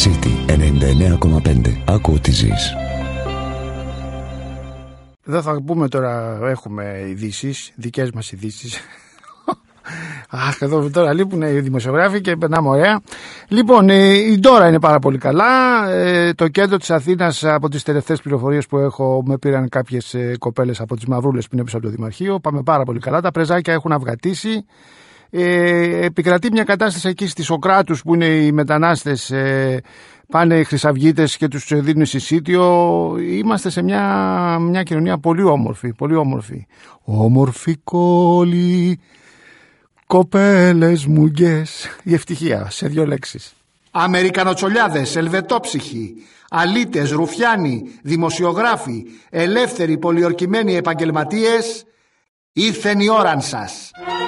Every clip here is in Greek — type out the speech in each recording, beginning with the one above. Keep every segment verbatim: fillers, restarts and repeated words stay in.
City ενενήντα εννέα κόμμα πέντε. Άκου ό,τι ζεις. Δεν θα πούμε τώρα, έχουμε ειδήσεις, δικές μας ειδήσεις. Αχ, εδώ τώρα λείπουν οι δημοσιογράφοι και περνάμε ωραία. Λοιπόν, η Ντόρα είναι πάρα πολύ καλά. Το κέντρο της Αθήνας, από τις τελευταίες πληροφορίες που έχω, με πήραν κάποιες κοπέλες από τις Μαυρούλες που είναι πίσω από το Δημαρχείο. Πάμε πάρα πολύ καλά. Τα πρεζάκια έχουν αυγατήσει. Ε, επικρατεί μια κατάσταση εκεί στη Σοκράτους που είναι οι μετανάστες, ε, πάνε οι χρυσαυγίτες και τους δίνουν εισιτήριο. Είμαστε σε μια, μια κοινωνία πολύ όμορφη, πολύ όμορφη. Όμορφη κόλλη, κοπέλες μου γκες. Η ευτυχία σε δύο λέξεις. Αμερικανοτσολιάδες, ελβετόψυχοι, αλήτες, ρουφιάνοι, δημοσιογράφοι, ελεύθεροι, πολιορκημένοι επαγγελματίες, ήρθεν η ώραν σας.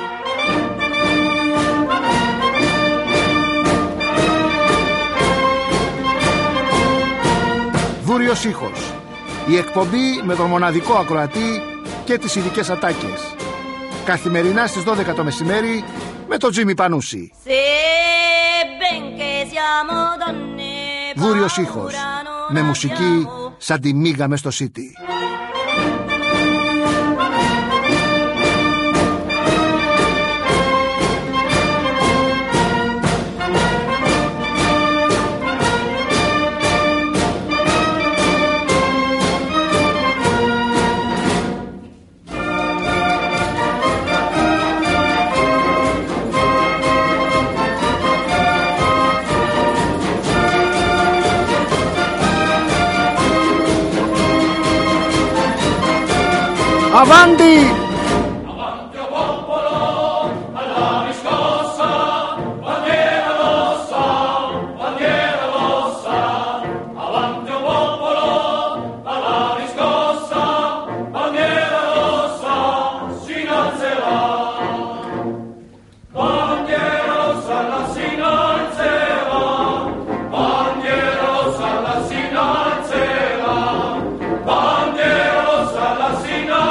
Βούριος ήχος. Η εκπομπή με τον μοναδικό ακροατή και τις ειδικές ατάκες. Καθημερινά στις δώδεκα το μεσημέρι με τον Τζίμι Πανούση. Βούριος ήχος. Με μουσική σαν τη μίγα μες στο City. Avanti! Avanti o popolo, alla riscossa, bandiera rossa, bandiera rossa. Avanti o popolo, alla riscossa, bandiera rossa, si innalzerà. Bandiera rossa, la si innalzerà. Bandiera rossa, la si innalzerà. Bandiera rossa, la si innalzerà.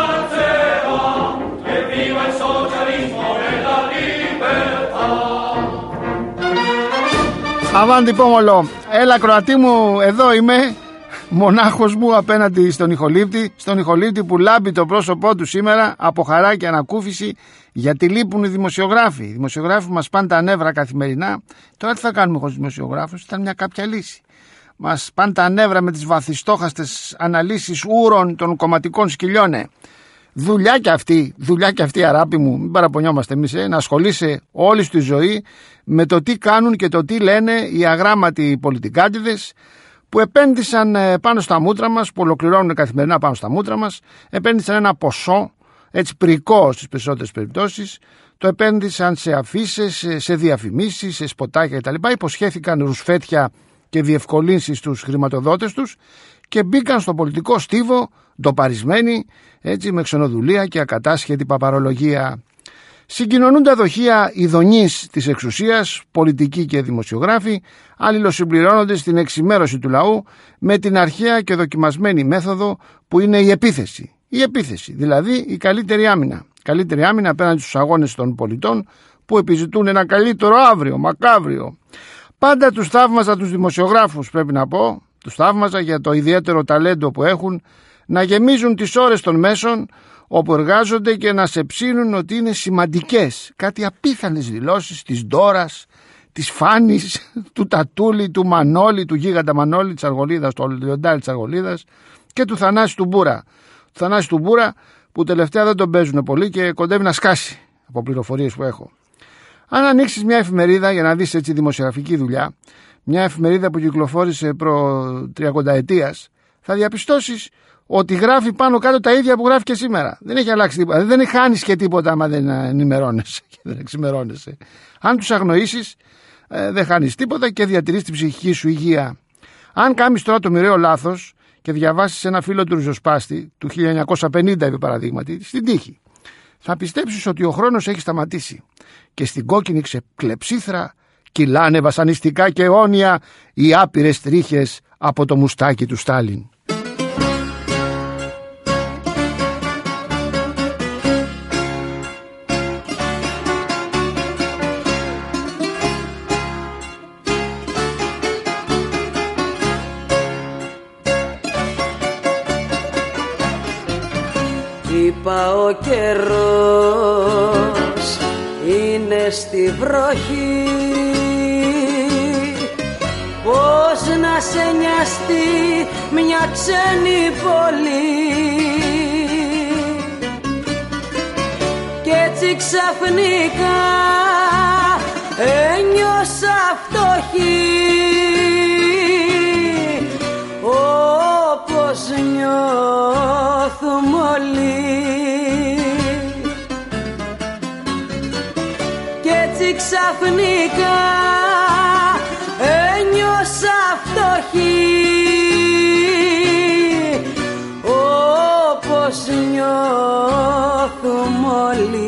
Αβάντι Πόμολο, έλα Κροατή μου, εδώ είμαι, μονάχος μου απέναντι στον ηχολήπτη, στον ηχολήπτη που λάμπει το πρόσωπό του σήμερα από χαρά και ανακούφιση, γιατί λείπουν οι δημοσιογράφοι. Οι δημοσιογράφοι μας πάνε τα νεύρα καθημερινά. Τώρα τι θα κάνουμε χωρίς δημοσιογράφους, ήταν μια κάποια λύση. Μας πάνε τα νεύρα με τις βαθιστόχαστες αναλύσεις ούρων των κομματικών σκυλιών. Δουλειά και αυτή, δουλειά και αυτή αγάπη μου, μην παραπονιόμαστε εμείς, ε, να ασχολείσαι όλη σου τη ζωή με το τι κάνουν και το τι λένε οι αγράμματοι πολιτικάτιδες που επένδυσαν πάνω στα μούτρα μας, που ολοκληρώνουν καθημερινά πάνω στα μούτρα μας, επένδυσαν ένα ποσό, έτσι πρικό στις περισσότερες περιπτώσεις, το επένδυσαν σε αφίσες, σε διαφημίσεις, σε σποτάκια κτλ. Υποσχέθηκαν ρουσφέτια και διευκολύνσεις στους χρηματοδότες τους και μπήκαν στο πολιτικό στίβο ντοπαρισμένοι, έτσι, με ξενοδουλεία και ακατάσχετη παπαρολογία. Συγκοινωνούν τα δοχεία ειδονής της εξουσίας, πολιτικοί και δημοσιογράφοι, αλληλοσυμπληρώνονται στην εξημέρωση του λαού με την αρχαία και δοκιμασμένη μέθοδο που είναι η επίθεση. Η επίθεση, δηλαδή η καλύτερη άμυνα. Καλύτερη άμυνα απέναντι στους αγώνες των πολιτών που επιζητούν ένα καλύτερο αύριο, μακάβριο. Πάντα τους θαύμαζα τους δημοσιογράφους, πρέπει να πω, τους θαύμαζα για το ιδιαίτερο ταλέντο που έχουν να γεμίζουν τις ώρες των μέσων όπου εργάζονται και να σε ψήνουν ότι είναι σημαντικές. Κάτι απίθανες δηλώσεις της Ντόρας, της Φάνης, του Τατούλη, του Μανώλη, του γίγαντα Μανώλη της Αργολίδας, του Λιοντάρη της Αργολίδας και του Θανάση του Μπούρα. Του Θανάση του Μπούρα που τελευταία δεν τον παίζουν πολύ και κοντεύει να σκάσει από πληροφορίες που έχω. Αν ανοίξεις μια εφημερίδα για να δεις έτσι δημοσιογραφική δουλειά, μια εφημερίδα που κυκλοφόρησε προ τριανταετίας, θα διαπιστώσεις ότι γράφει πάνω κάτω τα ίδια που γράφει και σήμερα. Δεν έχει αλλάξει τίποτα. Δεν χάνεις και τίποτα άμα δεν ενημερώνεσαι και δεν εξημερώνεσαι. Αν τους αγνοήσεις, ε, δεν χάνεις τίποτα και διατηρείς την ψυχική σου υγεία. Αν κάνεις τώρα το μοιραίο λάθος και διαβάσεις ένα φίλο του ριζοσπάστη του χίλια εννιακόσια πενήντα, επί παραδείγματι, στην τύχη, θα πιστέψεις ότι ο χρόνος έχει σταματήσει και στην κόκκινη κλεψίθρα κυλάνε βασανιστικά και αιώνια οι άπειρες τρίχες από το μουστάκι του Στάλιν. Είπα ο καιρός είναι στη βροχή, πώς να σε νοιαστεί μια ξένη πόλη. Κι έτσι ξαφνικά ένιωσα φτωχή, όπως νιώθουμε όλοι. Κι έτσι ξαφνικά ένιωσα φτωχή, όπως νιώθουμε όλοι.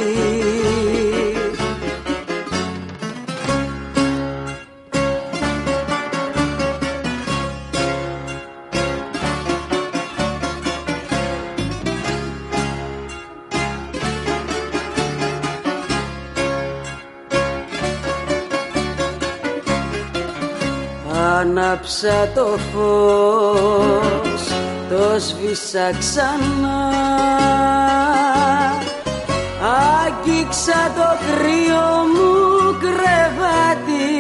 Άναψα το φως, το σβήσα ξανά, άγγιξα το κρύο μου κρεβάτι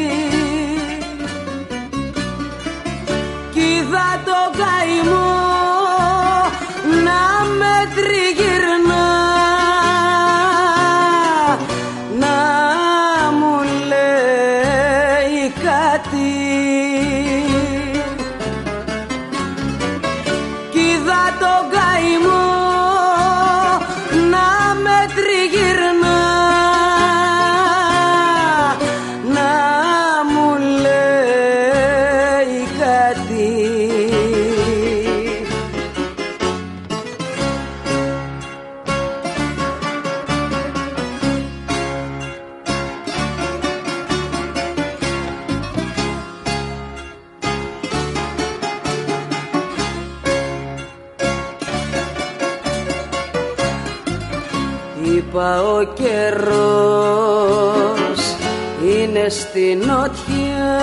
κι είδα το καημό να με τριγυρνά, να μου λέει κάτι. Κι είδα το καημό να με τριγυρνά, να μου λέει κάτι. Είπα ο καιρός είναι στη νότια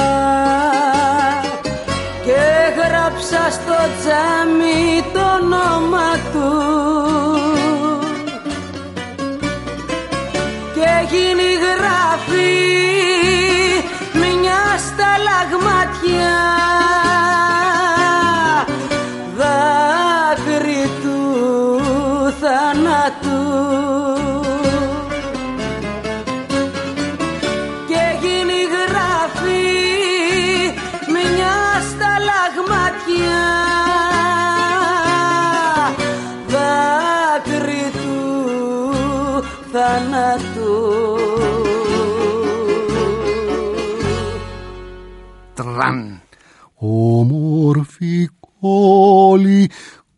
και γράψα στο τζάμι το όνομα του και γίνει γράφει μια σταλαγματιά, δάκρυ του θανάτου. Και γίνει γράφει μια σταλαγματιά, δάκρυ του θανάτου. Τραν. Όμορφη κόλλη,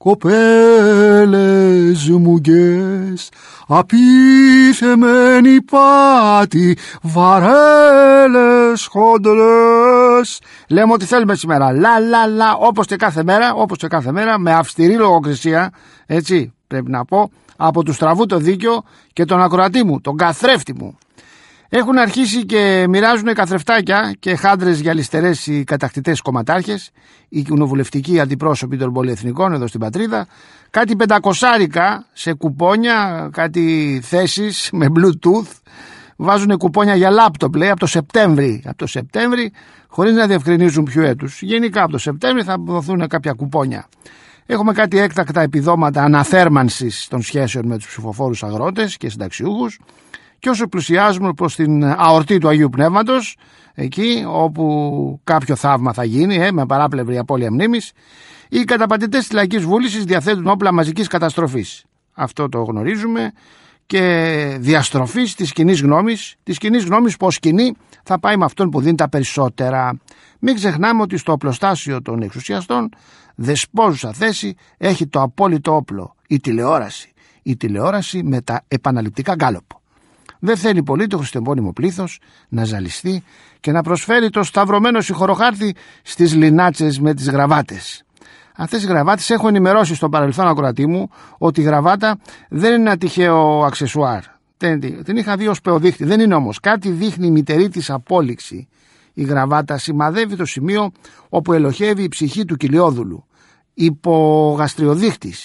κοπέλες μουγγές, απίθεμένη πάτη, βαρέλες χοντρές. Λέμε ότι θέλουμε σήμερα. Λα λα λα, όπως και κάθε μέρα, όπως και κάθε μέρα, με αυστηρή λογοκρισία, έτσι πρέπει να πω, από του στραβού το δίκιο και τον ακροατή μου, τον καθρέφτη μου. Έχουν αρχίσει και μοιράζουν καθρεφτάκια και χάντρες γυαλιστερές οι κατακτητές κομματάρχες, οι κοινοβουλευτικοί αντιπρόσωποι των πολυεθνικών εδώ στην πατρίδα, κάτι πεντακοσάρικα σε κουπόνια, κάτι θέσεις με Bluetooth, βάζουν κουπόνια για λάπτοπ, λέει, από το Σεπτέμβρη, από το Σεπτέμβρη, χωρίς να διευκρινίζουν ποιο έτους. Γενικά από το Σεπτέμβρη θα δοθούν κάποια κουπόνια. Έχουμε κάτι έκτακτα επιδόματα αναθέρμανσης των σχέσεων με τους ψηφοφόρους αγρότες και συνταξιούχους. Και όσο πλησιάζουμε προς την αορτή του Αγίου Πνεύματος, εκεί όπου κάποιο θαύμα θα γίνει, ε, με παράπλευρη απώλεια μνήμης, οι καταπατητές της λαϊκής βούλησης διαθέτουν όπλα μαζικής καταστροφής. Αυτό το γνωρίζουμε, και διαστροφής της κοινής γνώμης, της κοινής γνώμης που ως κοινή θα πάει με αυτόν που δίνει τα περισσότερα. Μην ξεχνάμε ότι στο οπλοστάσιο των εξουσιαστών δεσπόζουσα θέση έχει το απόλυτο όπλο, η τηλεόραση. Η τηλεόραση με τα επαναληπτικά γκάλοπ. Δεν θέλει πολύ το χριστιανό πλήθος να ζαλιστεί και να προσφέρει το σταυρωμένο συγχωροχάρτη στις λινάτσες με τις γραβάτες. Αυτές οι γραβάτες, έχω ενημερώσει στο παρελθόν ακροατή μου ότι η γραβάτα δεν είναι ένα τυχαίο αξεσουάρ. Την είχα δει ως πεοδείχτη. Δεν είναι όμως. Κάτι δείχνει η μητερή της απόλυξη. Η γραβάτα σημαδεύει το σημείο όπου ελοχεύει η ψυχή του κοιλιόδουλου. Υπογαστριοδείχτης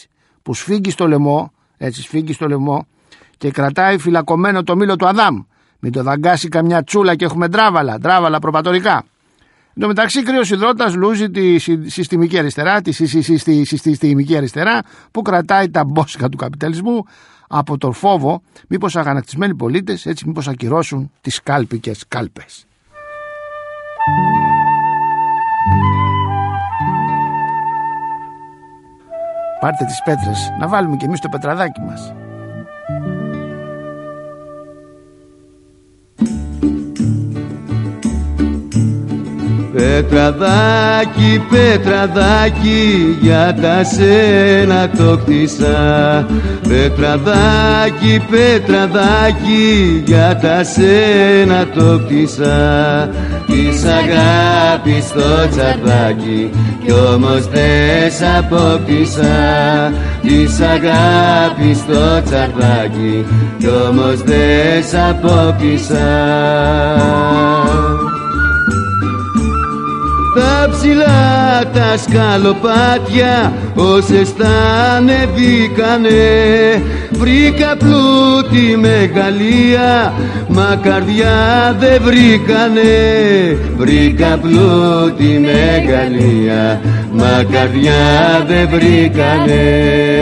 που σφίγγει στο λαιμό, έτσι σφίγγει στο λαιμό και κρατάει φυλακωμένο το μήλο του Αδάμ. Μην το δαγκάσει καμιά τσούλα και έχουμε ντράβαλα, ντράβαλα προπατορικά. Εν τω μεταξύ, κρύος υδρότας λούζει τη συστημική αριστερά, τη συστημική αριστερά που κρατάει τα μπόσικα του καπιταλισμού από τον φόβο μήπως αγανακτισμένοι πολίτες έτσι μήπως ακυρώσουν τις κάλπικες κάλπες. Πάρτε τις πέτρες να βάλουμε κι εμείς το πετραδάκι μας. Πετραδάκι, πετραδάκι, για τα σένα το κτίσα. Πετραδάκι, πετραδάκι, για τα σένα το κτίσα. Της αγάπης το τσαρδάκι κι όμως δεν σ' απόκτησα. Της αγάπης το τσαρδάκι κι όμως δεν σ' απόκτησα. Τα ψηλά τα σκαλοπάτια όσες τα ανεβήκανε, βρήκα πλούτη μεγαλεία, μα καρδιά δεν βρήκανε. Βρήκα πλούτη μεγαλεία, μα καρδιά δεν βρήκανε.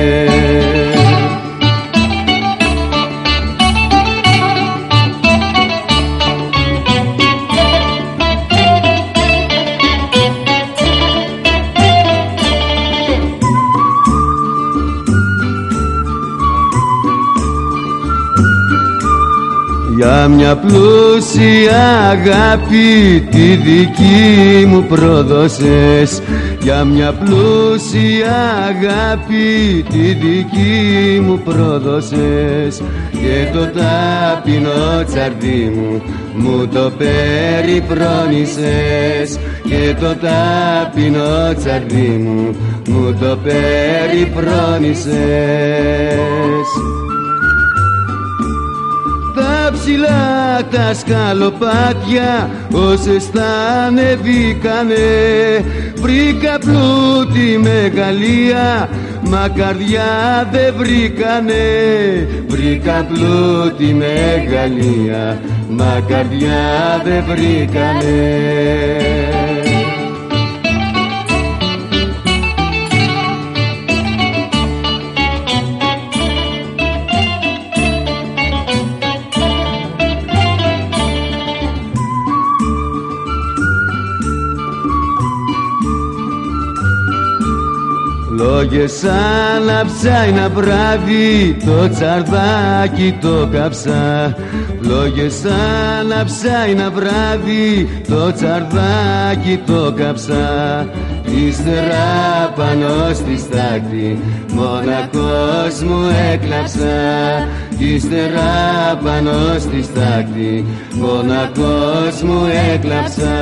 Για μια πλούσια αγάπη τη δική μου πρόδωσες. Για μια πλούσια αγάπη τη δική μου πρόδωσες. Και το ταπεινό τσαρδί μου μου το περιφρόνησες. Και το ταπεινό τσαρδί μου μου το περιφρόνησες. Τα ψηλά τα σκαλοπάτια όσες τα ανεβήκανε, βρήκα πλούτη μεγαλεία, μα καρδιά δεν βρήκανε. Βρήκα πλούτη μεγαλεία, μα καρδιά δεν βρήκανε. Λόγες σαν αψά ένα βράδυ, το τσαρδάκι το κάψα. Λόγες σαν αψά ένα βράδυ, το τσαρδάκι το κάψα. Ύστερα πάνω στη στάχτη μονακός μου έκλαψα. Ύστερα πάνω στη στάχτη μονακός μου έκλαψα.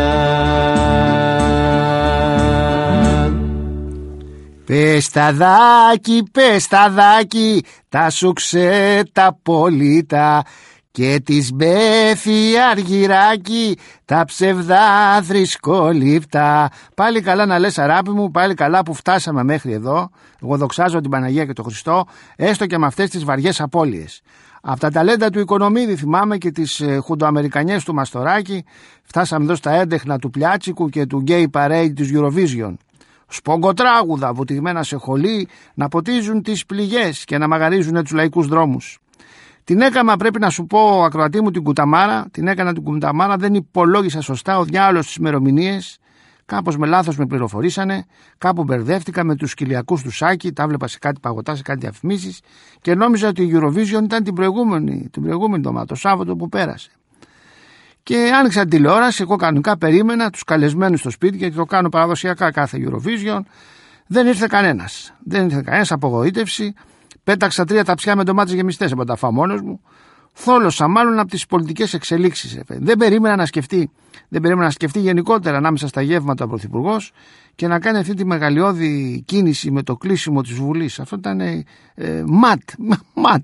Πεσταδάκι, πεσταδάκι, τα σουξέ τα πολίτα και της μπέφη αργυράκι τα ψευδά θρησκολήπτα. Πάλι καλά να λες, αράπη μου, πάλι καλά που φτάσαμε μέχρι εδώ. Εγώ δοξάζω την Παναγία και τον Χριστό, έστω και με αυτές τις βαριές απώλειες. Από τα ταλέντα του Οικονομίδη θυμάμαι και τις χουντοαμερικανιές του Μαστοράκη. Φτάσαμε εδώ στα έντεχνα του Πλιάτσικου και του Gay Parade της Eurovision. Σπογκοτράγουδα βουτυγμένα σε χολή να ποτίζουν τις πληγές και να μαγαρίζουν τους λαϊκούς δρόμους. Την έκανα, πρέπει να σου πω, ακροατή μου, την κουταμάρα. Την έκανα την κουταμάρα, δεν υπολόγισα σωστά ο διάολος τις ημερομηνίες. Κάπως με λάθος με πληροφορήσανε. Κάπου μπερδεύτηκα με τους σκυλιακούς του Σάκη. Τα βλέπα σε κάτι παγωτά, σε κάτι διαφημίσεις. Και νόμιζα ότι η Eurovision ήταν την προηγούμενη, την προηγούμενη εβδομάδα, το Σάββατο που πέρασε. Και άνοιξα τηλεόραση, εγώ κανονικά περίμενα τους καλεσμένους στο σπίτι, γιατί το κάνω παραδοσιακά κάθε Eurovision. Δεν ήρθε κανένας. Δεν ήρθε κανένας, απογοήτευση. Πέταξα τρία ταψιά με ντομάτες γεμιστές από τα φάω μόνος μου. Θόλωσα μάλλον από τις πολιτικές εξελίξεις. Δεν περίμενα να σκεφτεί. Δεν περίμενα να σκεφτεί γενικότερα ανάμεσα στα γεύματα ο Πρωθυπουργός και να κάνει αυτή τη μεγαλειώδη κίνηση με το κλείσιμο της Βουλής. Αυτό ήταν ε, ε, ματ. ματ.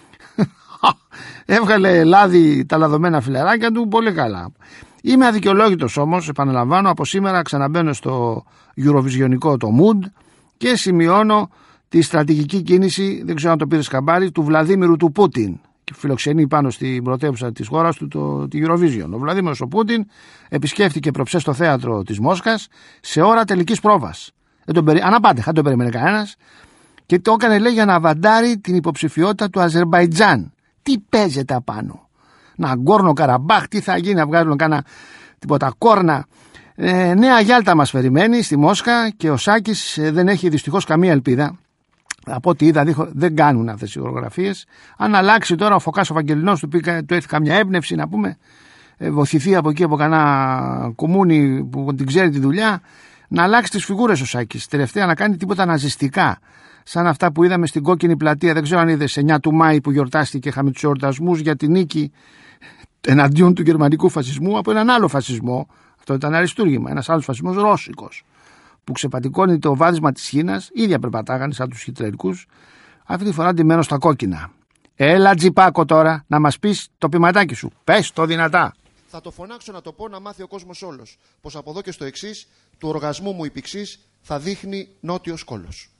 Έβγαλε λάδι τα λαδωμένα φιλαράκια του, πολύ καλά. Είμαι αδικαιολόγητος όμως, επαναλαμβάνω, από σήμερα ξαναμπαίνω στο Eurovisionικό το mood και σημειώνω τη στρατηγική κίνηση, δεν ξέρω αν το πήρε χαμπάρι, του Βλαδίμηρου του Πούτιν. Και φιλοξενεί πάνω στην πρωτεύουσα της χώρας του το, τη Eurovision. Ο Βλαδίμηρος ο Πούτιν επισκέφτηκε προψές στο θέατρο της Μόσχας σε ώρα τελικής πρόβας. Περι... Αναπάντεχα, δεν το περίμενε κανένας. Και το έκανε, λέει, για να βαντάρει την υποψηφιότητα του Αζερμπαϊτζάν. Τι παίζεται απάνω? Να Γκόρνο Καραμπάχ, τι θα γίνει, να βγάλουν κάνα τίποτα κόρνα. Ε, νέα Γιάλτα μας περιμένει στη Μόσχα και ο Σάκης ε, δεν έχει δυστυχώς καμία ελπίδα. Από ό,τι είδα, δεν κάνουν αυτές οι ορογραφίες. Αν αλλάξει τώρα ο Φωκάς ο Βαγγελινός, του, πει, του έφυγε καμιά έμπνευση, να πούμε, ε, βοηθηθεί από εκεί από κανένα κομμούνι που την ξέρει τη δουλειά, να αλλάξει τις φιγούρες ο Σάκης. Τελευταία να κάνει τίποτα ναζιστικά. Σαν αυτά που είδαμε στην Κόκκινη Πλατεία. Δεν ξέρω αν είδες, εννιά του Μάη που γιορτάστηκε, είχαμε τους εορτασμούς για την νίκη εναντίον του γερμανικού φασισμού από έναν άλλο φασισμό. Αυτό ήταν αριστούργημα. Ένας άλλος φασισμός ρώσικος, που ξεπατικώνει το βάδισμα της Χίνας. Ίδια περπατάγανε σαν τους χιτλερικούς. Αυτή τη φορά ντυμένο στα κόκκινα. Έλα Τζιπάκο τώρα να μας πεις το ποιηματάκι σου. Πες το δυνατά. Θα το φωνάξω να το πω, να μάθει ο κόσμος όλος. Πως από εδώ και στο εξής, του οργασμού μου η πηξής θα δείχνει νότιος κόλος.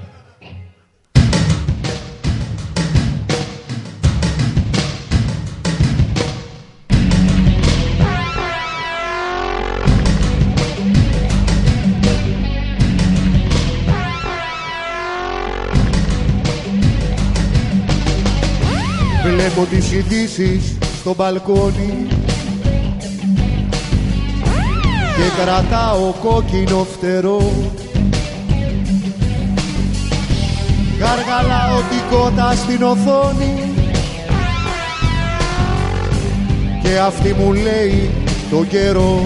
Βλέπω τις ειδήσεις στο μπαλκόνι και κρατάω κόκκινο φτερό. Γαργαλάω την κότα στην οθόνη και αυτή μου λέει το καιρό.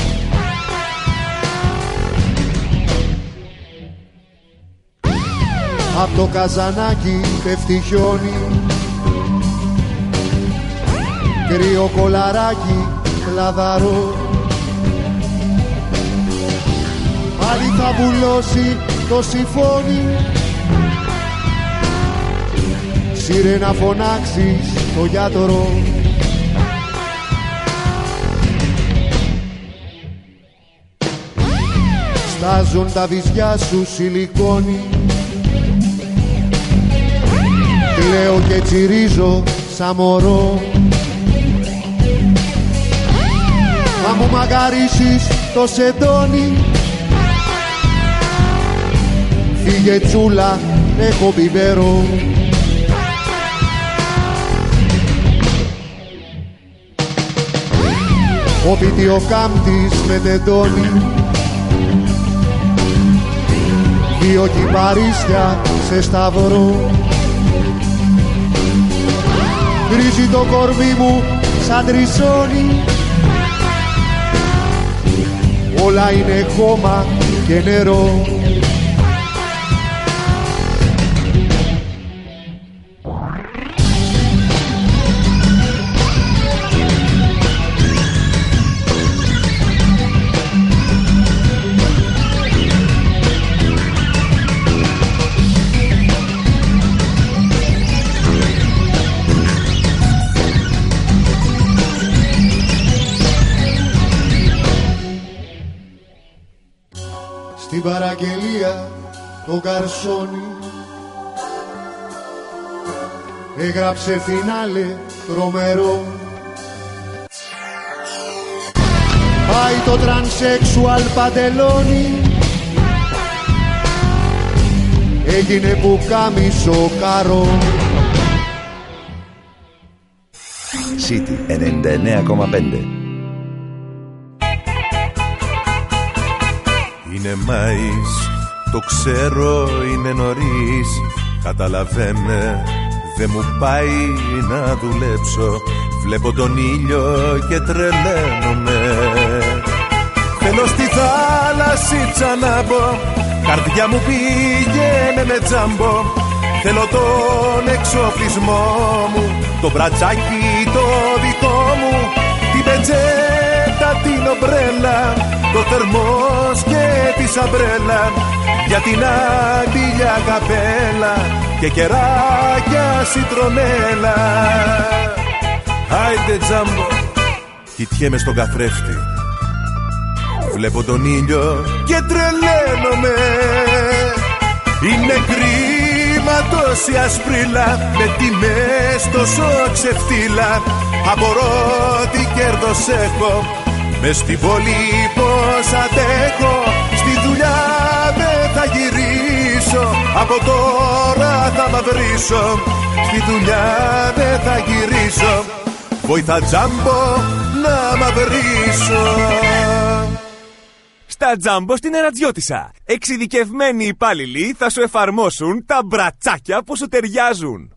Απ' το καζανάκι πέφτει χιόνι, κρύο κολαράκι λαδαρό. Πάλι θα βουλώσει το σιφόνι, σύρε να φωνάξεις το γιατρό. Στάζουν τα βυζιά σου σιλικόνι, κλαίω και τσιρίζω σαν μωρό. Θα μου μαγαρίσεις το σεντόνι, φύγε τσούλα, έχω πιπέρο. Ο πιτιοκάμπτης με τεντώνει, δύο κυπαρίσια σε σταυρό. Γκρίζει το κορμί μου σαν τρισόνι, όλα είναι χώμα και νερό. Στην παραγγελία το καρσόνι έγραψε φινάλε τρομερό. Πάει το τρανσέξουαλ παντελόνι, έγινε πουκάμισο καρό. City ενενήντα εννέα κόμμα πέντε. Είναι Μάης, το ξέρω, είναι νωρίς. Καταλαβαίνε, δεν μου πάει να δουλέψω. Βλέπω τον ήλιο και τρελαίνομαι. Θέλω στη θάλασσιτσα να μπω, καρδιά μου πήγαινε με τζάμπο. Θέλω τον εξοπλισμό μου, το μπρατσάκι το δικό μου, την πεντζέτα, την ομπρέλα, το θερμός και τη σαμπρέλα, για την αντίλια καπέλα και κεράκια σιτρονέλα. Άιντε τζάμπο, κοιτιέμαι στον καθρέφτη, βλέπω τον ήλιο και τρελαίνομαι. Είναι κρίμα τόση ασπρίλα, με τιμές τόσο ξεφτύλα. Απορώ τι κέρδος έχω, μες στην πόλη πως αντέχω. Στη δουλειά δεν θα γυρίσω, από τώρα θα μαυρίσω. Στη δουλειά δεν θα γυρίσω, βοηθά Τζάμπο να μαυρίσω. Στα Τζάμπο στην Ερατζιώτισσα, εξειδικευμένοι υπάλληλοι θα σου εφαρμόσουν τα μπρατσάκια που σου ταιριάζουν.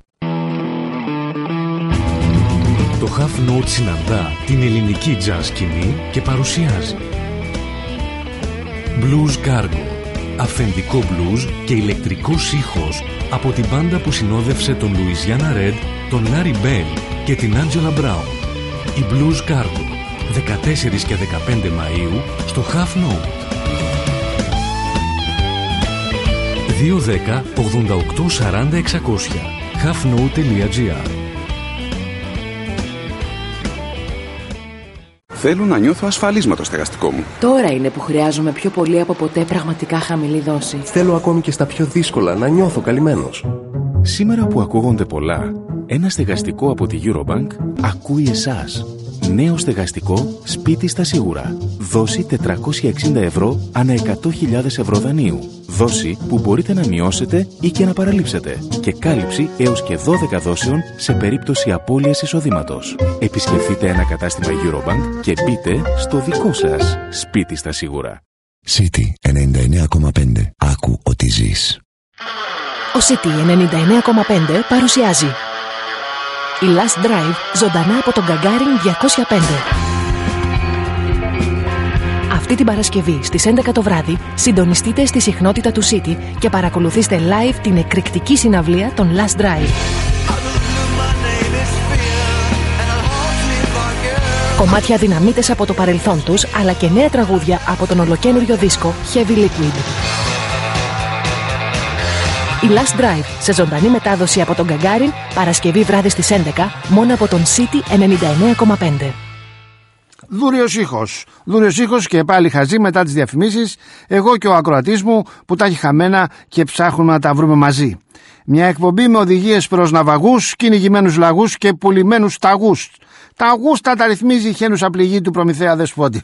Το Half Note συναντά την ελληνική jazz σκηνή και παρουσιάζει Blues Cargo, αυθεντικό blues και ηλεκτρικός ήχος από την μπάντα που συνόδευσε τον Louisiana Red, τον Larry Bell και την Angela Brown. Η Blues Cargo, δεκατέσσερις και δεκαπέντε Μαΐου στο Half Note. δύο δέκα ογδόντα οκτώ σαράντα εξακόσια halfnote τελεία gr. Θέλω να νιώθω ασφαλής με το στεγαστικό μου. Τώρα είναι που χρειάζομαι πιο πολύ από ποτέ πραγματικά χαμηλή δόση. Θέλω ακόμη και στα πιο δύσκολα να νιώθω καλυμμένος. Σήμερα που ακούγονται πολλά, ένα στεγαστικό από τη Eurobank ακούει εσάς. Νέο στεγαστικό σπίτι στα σίγουρα. Δόση τετρακόσια εξήντα ευρώ ανά εκατό χιλιάδες ευρώ δανείου. Δόση που μπορείτε να μειώσετε ή και να παραλείψετε. Και κάλυψη έως και δώδεκα δόσεων σε περίπτωση απώλειας εισοδήματος. Επισκεφτείτε ένα κατάστημα Eurobank και μπείτε στο δικό σας σπίτι στα σίγουρα. City ενενήντα εννέα κόμμα πέντε. Άκου ότι ζεις. Ο City ενενήντα εννέα κόμμα πέντε παρουσιάζει η Last Drive ζωντανά από τον Gagarin διακόσια πέντε. Αυτή την Παρασκευή στις έντεκα το βράδυ συντονιστείτε στη συχνότητα του City και παρακολουθήστε live την εκρηκτική συναυλία των Last Drive. Κομμάτια δυναμίτες από το παρελθόν τους, αλλά και νέα τραγούδια από τον ολοκαίνουργιο δίσκο Heavy Liquid. Η Last Drive σε ζωντανή μετάδοση από τον Gagarin, Παρασκευή βράδυ στις έντεκα, μόνο από τον City ενενήντα εννέα κόμμα πέντε. Δούριος ήχος. Δούριος ήχος και πάλι χαζί μετά τις διαφημίσεις. Εγώ και ο ακροατής μου που τα έχει χαμένα και ψάχνουμε να τα βρούμε μαζί. Μια εκπομπή με οδηγίες προς ναυαγούς, κυνηγημένους λαγούς και πουλημένους ταγούς. Ταγούς τα τα ρυθμίζει η χένουσα πληγή του Προμηθέα Δεσπότη.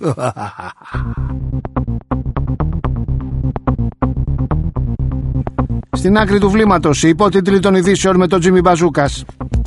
Στην άκρη του βλήματος, οι υπότιτλοι των ειδήσεων με τον Τζίμι Μπαζούκας.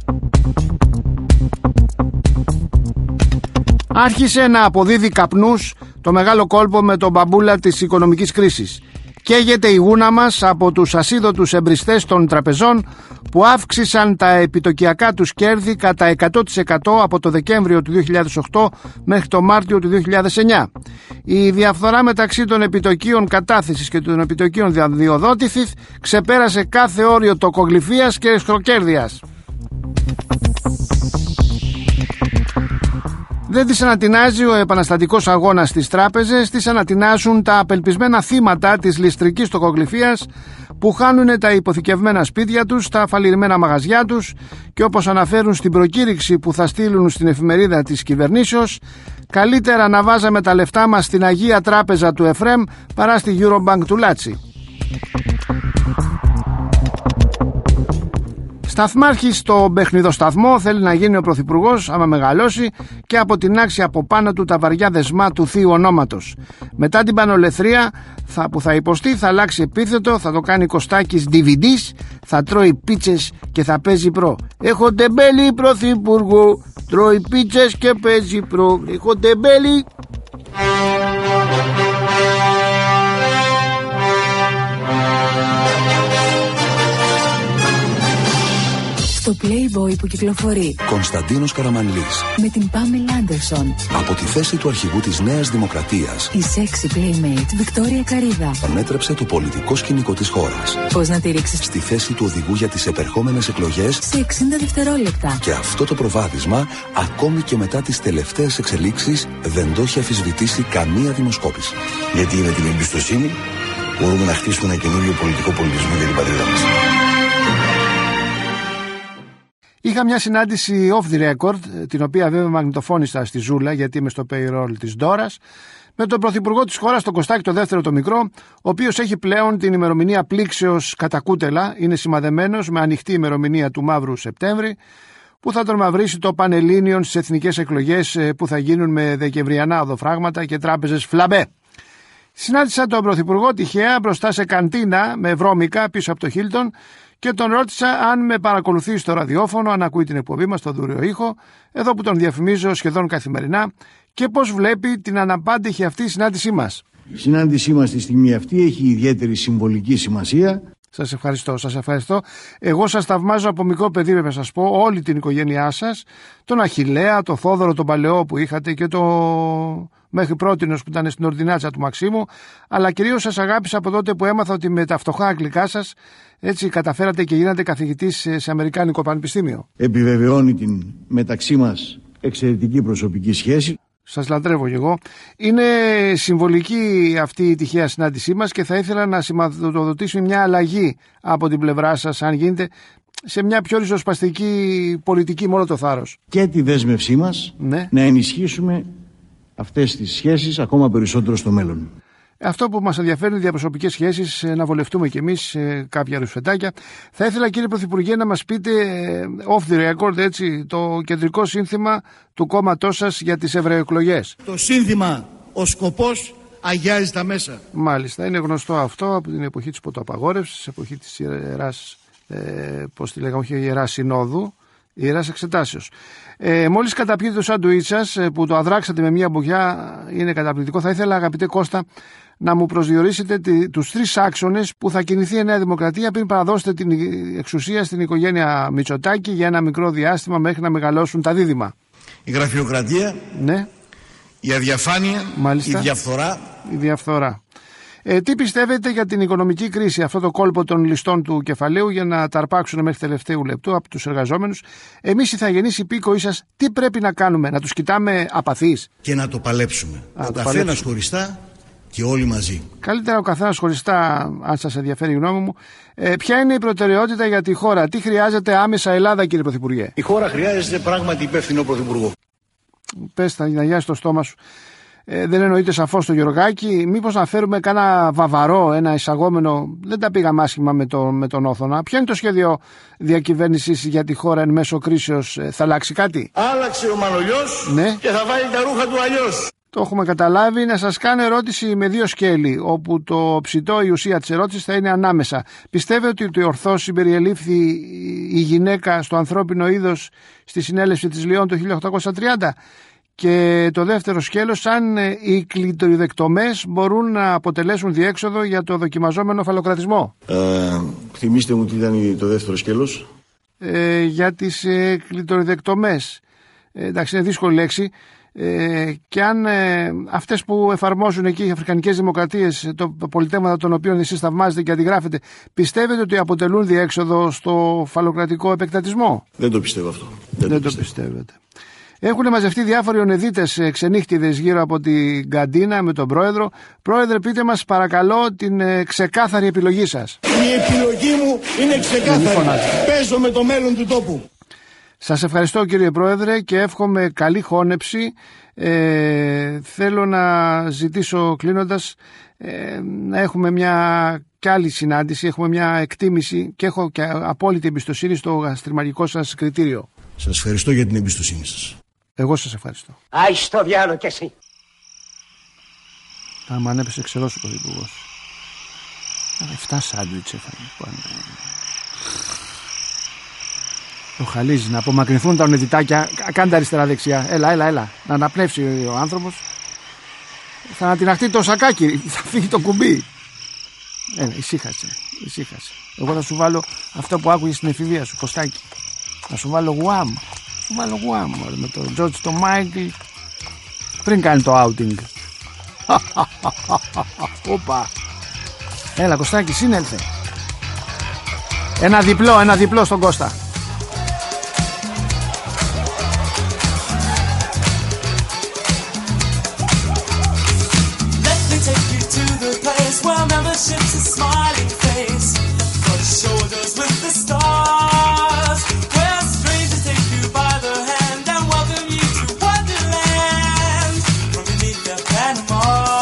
Άρχισε να αποδίδει καπνούς το μεγάλο κόλπο με τον μπαμπούλα της οικονομικής κρίσης. Καίγεται η γούνα μας από τους ασίδωτους εμπριστές των τραπεζών που αύξησαν τα επιτοκιακά τους κέρδη κατά εκατό τοις εκατό από το Δεκέμβριο του δύο χιλιάδες οκτώ μέχρι το Μάρτιο του δύο χιλιάδες εννιά. Η διαφθορά μεταξύ των επιτοκίων κατάθεσης και των επιτοκίων διοδότησης ξεπέρασε κάθε όριο τοκογλυφίας και εσχροκέρδειας. Δεν τις ανατινάζει ο επαναστατικός αγώνας στις τράπεζες, τις ανατινάζουν τα απελπισμένα θύματα της ληστρικής τοκογλυφίας που χάνουν τα υποθηκευμένα σπίτια τους, τα αφαλιρμένα μαγαζιά τους και όπως αναφέρουν στην προκήρυξη που θα στείλουν στην εφημερίδα της κυβερνήσεως, καλύτερα να βάζαμε τα λεφτά μας στην Αγία Τράπεζα του Εφρέμ παρά στη Eurobank του Λάτσι. Σταθμάρχης στο παιχνιδοσταθμό θέλει να γίνει ο πρωθυπουργός άμα μεγαλώσει και από την άξη από πάνω του τα βαριά δεσμά του θείου ονόματος. Μετά την πανολεθρία θα, που θα υποστεί θα αλλάξει επίθετο, θα το κάνει Κωστάκης ντι βι ντι, θα τρώει πίτσες και θα παίζει προ. Έχω τεμπέλη πρωθυπουργό, τρώει πίτσες και παίζει προ. Έχω τεμπέλη. Το Playboy που κυκλοφορεί Κωνσταντίνος Καραμανλής με την Πάμελα Άντερσον. Από τη θέση του αρχηγού της Νέας Δημοκρατίας, η sexy playmate Βικτόρια Καρίδα ανέτρεψε το πολιτικό σκηνικό της χώρας. Πώς να τη ρίξεις στη θέση του οδηγού για τις επερχόμενες εκλογές σε εξήντα δευτερόλεπτα. Και αυτό το προβάδισμα, ακόμη και μετά τις τελευταίες εξελίξεις, δεν το έχει αφισβητήσει καμία δημοσκόπηση. Γιατί με την εμπιστοσύνη μπορούμε να χτίσουμε ένα καινούριο πολιτικό πολιτισμό για την πατρίδα μας. Είχα μια συνάντηση off the record, την οποία βέβαια μαγνητοφώνησα στη Ζούλα γιατί είμαι στο payroll της Ντόρας, με τον πρωθυπουργό της χώρας, τον Κωστάκη το δεύτερο το μικρό, ο οποίος έχει πλέον την ημερομηνία πλήξεως κατά κούτελα, είναι σημαδεμένος με ανοιχτή ημερομηνία του Μαύρου Σεπτέμβρη, που θα τον μαυρίσει το Πανελλήνιον στις εθνικές εκλογές που θα γίνουν με δεκεμβριανά οδοφράγματα και τράπεζες φλαμπέ. Συνάντησα τον πρωθυπουργό τυχαία μπροστά σε καντίνα με βρώμικα πίσω από το Χίλτον και τον ρώτησα αν με παρακολουθεί στο ραδιόφωνο, αν ακούει την εκπομπή μας στο δούριο ήχο, εδώ που τον διαφημίζω σχεδόν καθημερινά, και πώς βλέπει την αναπάντηχη αυτή συνάντησή μας. Η συνάντησή μας στη στιγμή αυτή έχει ιδιαίτερη συμβολική σημασία. Σας ευχαριστώ, σας ευχαριστώ. Εγώ σας θαυμάζω από μικρό παιδί, πρέπει να σας πω, όλη την οικογένειά σας, τον Αχιλλέα, τον Θόδωρο, τον Παλαιό που είχατε και το μέχρι πρότινος που ήταν στην ορδινάτσα του Μαξίμου, αλλά κυρίως σας αγάπησα από τότε που έμαθα ότι με τα φτωχά αγγλικά σας έτσι καταφέρατε και γίνατε καθηγητής σε Αμερικάνικο Πανεπιστήμιο. Επιβεβαιώνει την μεταξύ μας εξαιρετική προσωπική σχέση. Σας λατρεύω κι εγώ. Είναι συμβολική αυτή η τυχαία συνάντησή μας και θα ήθελα να σηματοδοτήσουμε μια αλλαγή από την πλευρά σας, αν γίνεται, σε μια πιο ριζοσπαστική πολιτική με όλο το θάρρος. Και τη δέσμευσή μας ναι. να ενισχύσουμε αυτές τις σχέσεις ακόμα περισσότερο στο μέλλον. Αυτό που μας ενδιαφέρει είναι οι διαπροσωπικές σχέσεις, να βολευτούμε κι εμείς κάποια ρουσφετάκια. Θα ήθελα, κύριε Πρωθυπουργέ, να μας πείτε off the record, έτσι, το κεντρικό σύνθημα του κόμματός σας για τις ευρωεκλογές. Το σύνθημα «Ο σκοπός αγιάζει τα μέσα». Μάλιστα, είναι γνωστό αυτό από την εποχή της ποτοαπαγόρευσης, εποχή της ιεράς, ε, πώς τη λέγαμε, όχι ιεράς συνόδου, ιεράς εξετάσεως. Ε, μόλις καταπιείτε το σάντουιτς σας που το αδράξατε με μια μπογιά, είναι καταπληκτικό. Θα ήθελα, αγαπητέ Κώστα, να μου προσδιορίσετε τη, τους τρεις άξονες που θα κινηθεί η Νέα Δημοκρατία πριν παραδώσετε την εξουσία στην οικογένεια Μητσοτάκη για ένα μικρό διάστημα μέχρι να μεγαλώσουν τα δίδυμα. Η γραφειοκρατία, ναι. η αδιαφάνεια, μάλιστα. η διαφθορά. Η διαφθορά. Ε, τι πιστεύετε για την οικονομική κρίση, αυτό το κόλπο των ληστών του κεφαλαίου για να τα αρπάξουν μέχρι τελευταίου λεπτού από τους εργαζόμενους? Εμείς οι ηθαγενείς υπήκοοι σας, τι πρέπει να κάνουμε, να τους κοιτάμε απαθείς? Και να το παλέψουμε. Α, ο καθένας χωριστά και όλοι μαζί. Καλύτερα ο καθένας χωριστά, αν σας ενδιαφέρει η γνώμη μου. Ε, ποια είναι η προτεραιότητα για τη χώρα, τι χρειάζεται άμεσα Ελλάδα, κύριε Πρωθυπουργέ? Η χώρα χρειάζεται πράγματι υπεύθυνο πρωθυπουργό. Πες τα, να γιάσεις το στόμα σου. Ε, δεν εννοείται σαφώς το Γεωργάκη. Μήπως να φέρουμε κάνα βαβαρό, ένα εισαγόμενο? Δεν τα πήγαμε άσχημα με, το, με τον Όθωνα. Ποιο είναι το σχέδιο διακυβέρνησης για τη χώρα εν μέσω κρίσεως? Θα αλλάξει κάτι? Άλλαξε ο Μανολιός, ναι, και θα βάλει τα ρούχα του αλλιώς. Το έχουμε καταλάβει. Να σας κάνω ερώτηση με δύο σκέλη, όπου το ψητό, η ουσία της ερώτησης θα είναι ανάμεσα. Πιστεύετε ότι ορθώς συμπεριελήφθη η γυναίκα στο ανθρώπινο είδος στη συνέλευση της Λιών το χίλια οκτακόσια τριάντα? Και το δεύτερο σκέλος, αν οι κλειτοριδεκτομές μπορούν να αποτελέσουν διέξοδο για το δοκιμαζόμενο φαλοκρατισμό. Ε, θυμίστε μου τι ήταν το δεύτερο σκέλος. Ε, για τις ε, κλειτοριδεκτομές. Ε, εντάξει, είναι δύσκολη λέξη. Ε, και αν ε, αυτές που εφαρμόζουν εκεί οι αφρικανικές δημοκρατίες, το πολιτεύματα των οποίων εσείς θαυμάζετε και αντιγράφετε, πιστεύετε ότι αποτελούν διέξοδο στο φαλοκρατικό επεκτατισμό? Δεν το πιστεύω αυτό. Δεν, Δεν το, το πιστεύετε. Έχουν μαζευτεί διάφοροι ονεδίτες ξενύχτιδες γύρω από την καντίνα με τον πρόεδρο. Πρόεδρε, πείτε μας παρακαλώ την ε, ξεκάθαρη επιλογή σας. Η επιλογή μου είναι ξεκάθαρη. Παίζω με το μέλλον του τόπου. Σας ευχαριστώ, κύριε Πρόεδρε, και εύχομαι καλή χώνεψη. Ε, θέλω να ζητήσω, κλείνοντας, ε, να έχουμε μια κι άλλη συνάντηση, έχουμε μια εκτίμηση και έχω και απόλυτη εμπιστοσύνη στο γαστριμαγικό σας κριτήριο. Σας ευχαριστώ για την εμπιστοσύνη σας. Εγώ σας ευχαριστώ. Άι στο διάλο κι εσύ. Άμα ανέπεσε ξερός ο Πρωθυπουργός. Εφτά σάντουιτς έφαγε. Το χαλίζει, να απομακρυνθούν τα ονεδιτάκια. Κάντε αριστερά δεξιά. Έλα, έλα, έλα. Να αναπνεύσει ο άνθρωπος. Θα ανατιναχτεί το σακάκι. Θα φύγει το κουμπί. Έλα, ησύχασε. Ησύχασε. Εγώ θα σου βάλω αυτό που άκουγες στην εφηβεία σου, Κωστάκι. Θα σου βάλω γουάμ. Σου βάλω γουάμ με τον Τζορτζ τον Μάικλ πριν κάνει το outing. Οπα. Έλα, Κωστάκι, σύνελθε. Ένα διπλό, ένα διπλό στον Κώστα. Well, membership's a smiling face, but shoulders with the stars, where strangers take you by the hand and welcome you to Wonderland from beneath the Panama.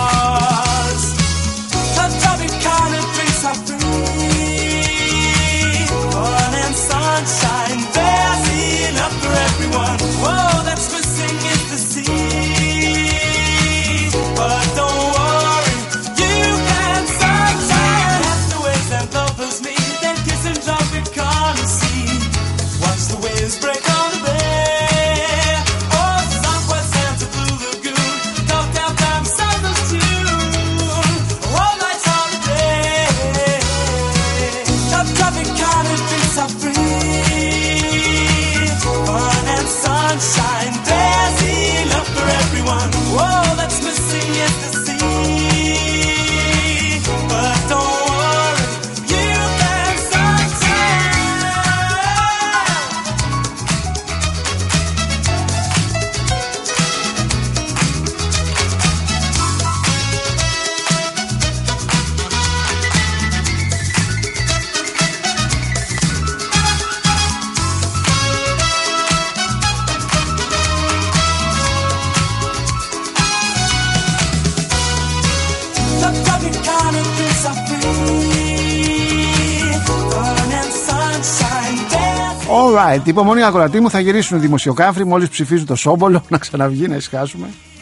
Alright, υπομονή ακροατή μου, θα γυρίσουν οι δημοσιοκάφροι μόλις ψηφίζουν το Σόμπολο να ξαναβγεί, να ησυχάσουμε.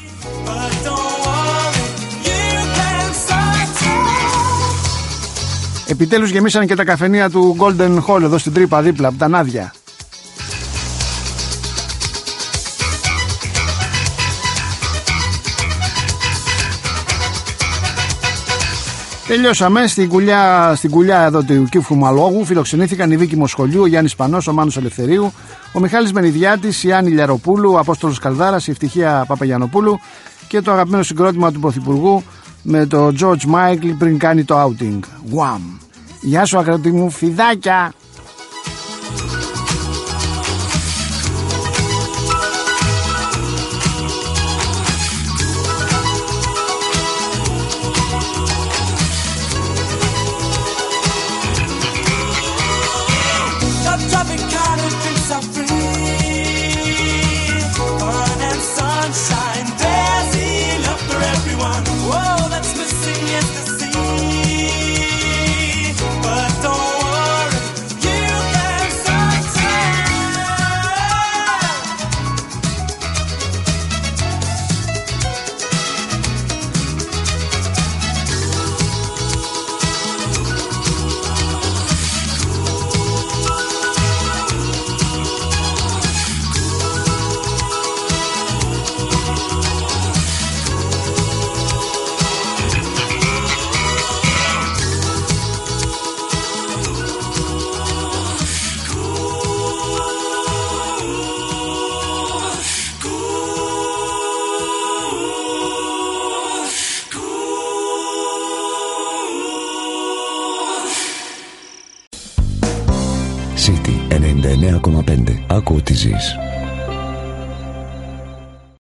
Επιτέλους γεμίσαν και τα καφενεία του Golden Hall εδώ στην Τρύπα δίπλα από τα Νάδια. Τελειώσαμε. Στην κουλιά, στην κουλιά εδώ του Κύφου Μαλόγου φιλοξενήθηκαν η Βίκη Μοσχολιού, ο Γιάννης Πανός, ο Μάνος Ελευθερίου, ο Μιχάλης Μενιδιάτης, η Άννη Λιαροπούλου, ο Απόστολος Καλδάρας, η Ευτυχία Παπαγιανοπούλου και το αγαπημένο συγκρότημα του Πρωθυπουργού με το George Michael πριν κάνει το outing. Γουάμ. Γεια σου ακροατή μου, φιδάκια! City ενενήντα εννέα κόμμα πέντε. Άκου τι ζεις.